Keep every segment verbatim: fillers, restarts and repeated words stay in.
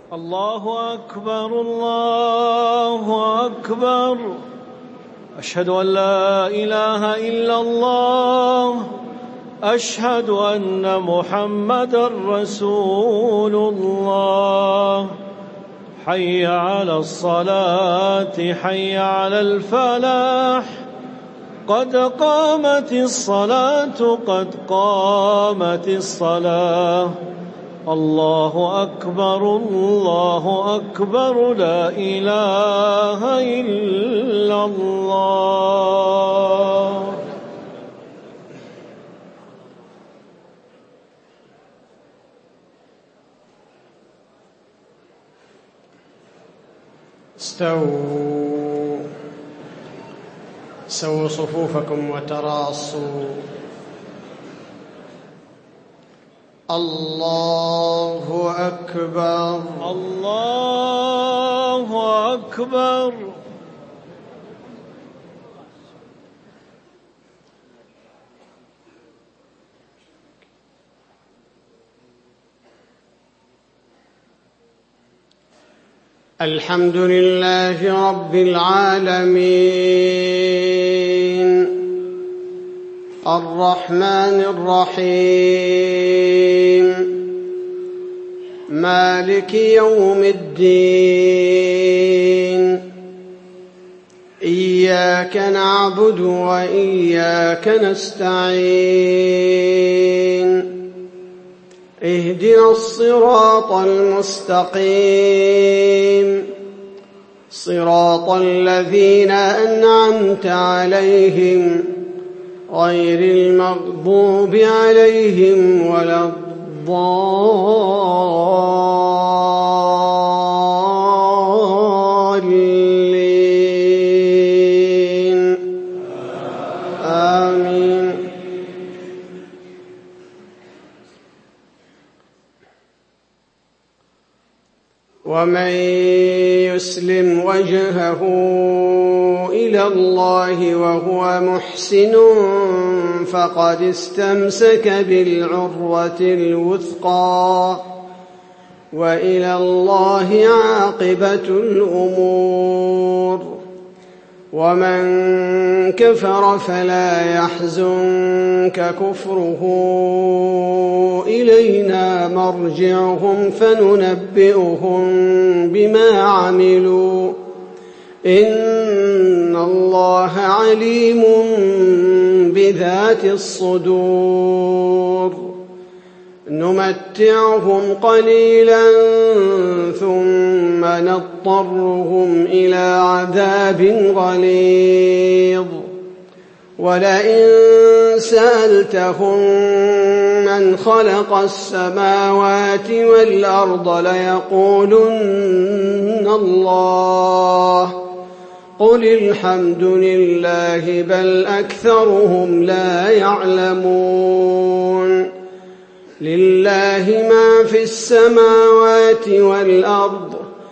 الله أكبر الله أكبر. أشهد أن لا إله إلا الله. أشهد أن محمدًا رسول الله. حي على الصلاة حي على الفلاح. قد قامت الصلاة قد قامت الصلاة. الله أكبر الله أكبر. لا إله إلا الله. استووا سووا صفوفكم وتراصوا. الله أكبر الله أكبر. الحمد لله رب العالمين الرحمن الرحيم مالك يوم الدين. إياك نعبد وإياك نستعين. اهدنا الصراط المستقيم صراط الذين أنعمت عليهم غير المغضوب عليهم ولا الضالين. آمين. ومن يسلم وجهه إلى الله وهو محسن فقد استمسك بالعروة الوثقى وإلى الله عاقبة الأمور. ومن كفر فلا يحزنك كفره. إلينا مرجعهم فننبئهم بما عملوا. إن الله عليم بذات الصدور. نمتعهم قليلا ثم نضطرهم إلى عذاب غليظ. ولئن سألتهم من خلق السماوات والأرض ليقولن الله. قل الحمد لله بل أكثرهم لا يعلمون. لله ما في السماوات والأرض.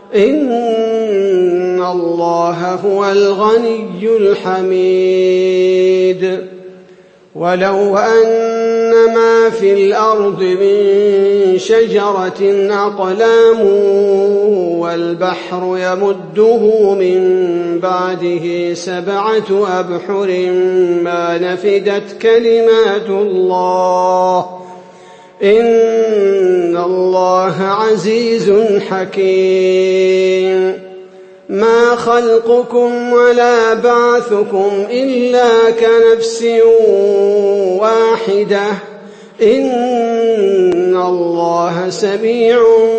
إن الله هو الغني الحميد. ولو أن ما في الأرض من شجرة أقلام والبحر يمده من بعده سبعة أبحر ما نفدت كلمات الله. إن الله عزيز حكيم. ما خلقكم ولا بعثكم إلا كنفس واحدة. إن الله سميع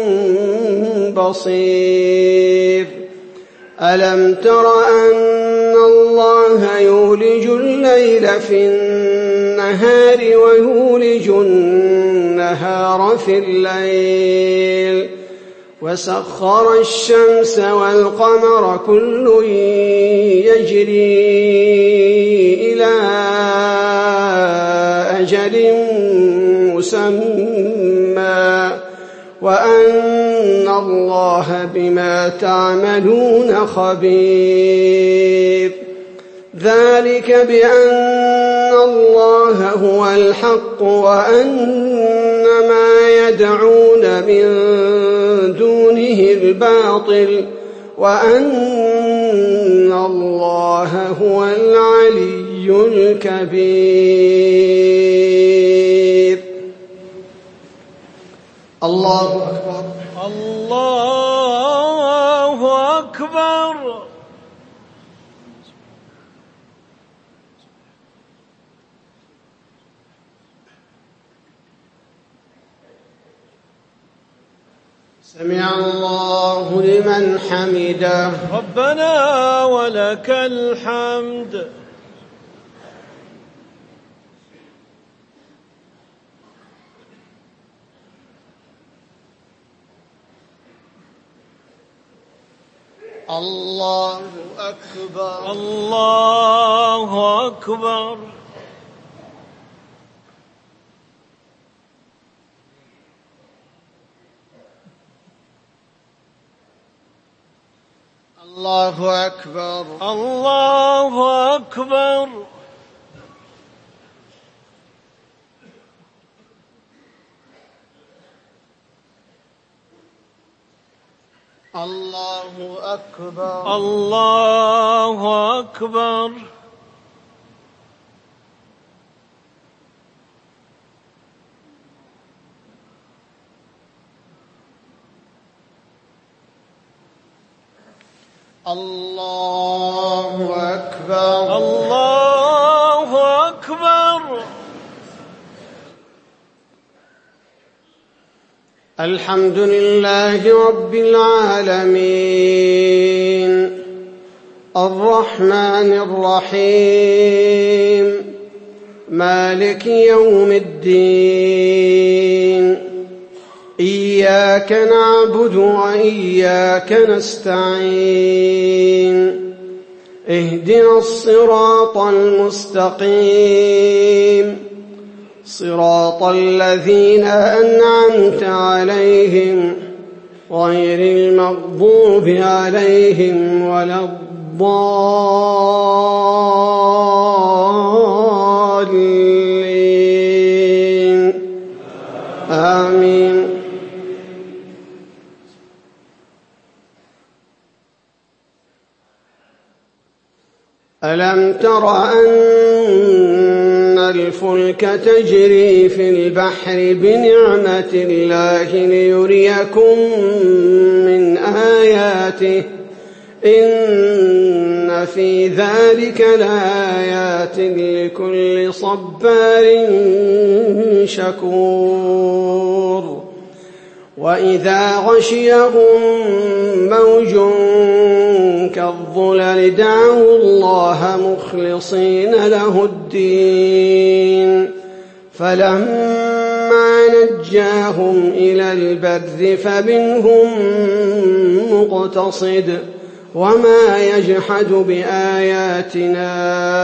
بصير. ألم تر أن الله يولج الليل في النهار ويولج النهار في الليل وسخر الشمس والقمر كل يجري إلى أجل مسمى وأن الله بما تعملون خبير. ذلك بأن الله هو الحق وأن ما يدعون من دونه الباطل وأن الله هو العلي الكبير. الله أكبر. الله أكبر. سمع الله لمن حمده. ربنا ولك الحمد. الله أكبر. الله أكبر. الله أكبر. الله أكبر. الله أكبر. الله أكبر. الله أكبر. الله أكبر. الحمد لله رب العالمين الرحمن الرحيم مالك يوم الدين إياك نعبد وإياك نستعين اهدنا الصراط المستقيم صراط الذين أنعمت عليهم غير المغضوب عليهم ولا الضالين آمين. ألم تر أن الفلك تجري في البحر بنعمة الله ليريكم من آياته إن في ذلك لآيات لكل صبار شكور. وإذا غشيهم موج كالظلل دعوا الله مخلصين له الدين فلما نجاهم إلى البر فمنهم مقتصد وما يجحد بآياتنا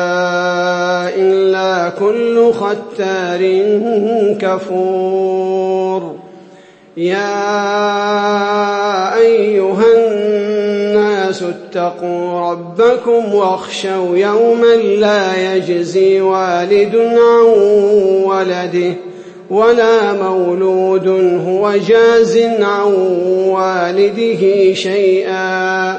إلا كل ختار كفور. يا أيها الناس اتقوا ربكم واخشوا يوما لا يجزي والد عن ولده ولا مولود هو جاز عن والده شيئا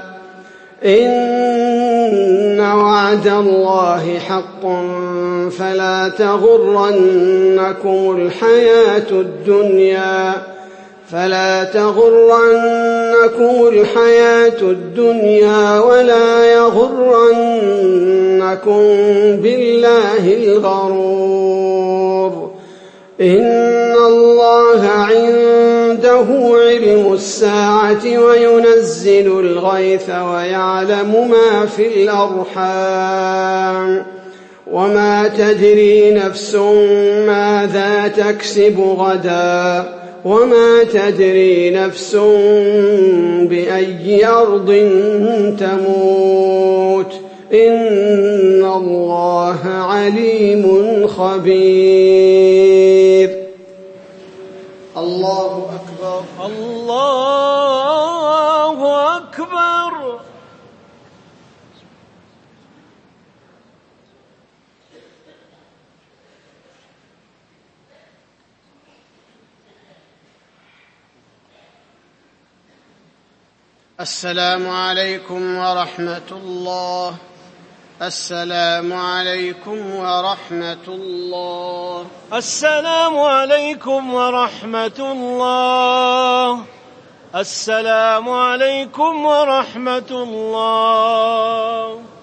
إن وعد الله حق فلا تغرنكم الحياة الدنيا فلا تغرنكم الحياة الدنيا ولا يغرنكم بالله الغرور. إن الله عنده علم الساعة وينزل الغيث ويعلم ما في الأرحام وما تدري نفس ماذا تكسب غدا وما تدري نفس بأي أرض تموت إن الله عليم خبير. الله أكبر. الله أكبر. السلام عليكم ورحمة الله. السلام عليكم ورحمة الله. السلام عليكم ورحمة الله. السلام عليكم ورحمة الله.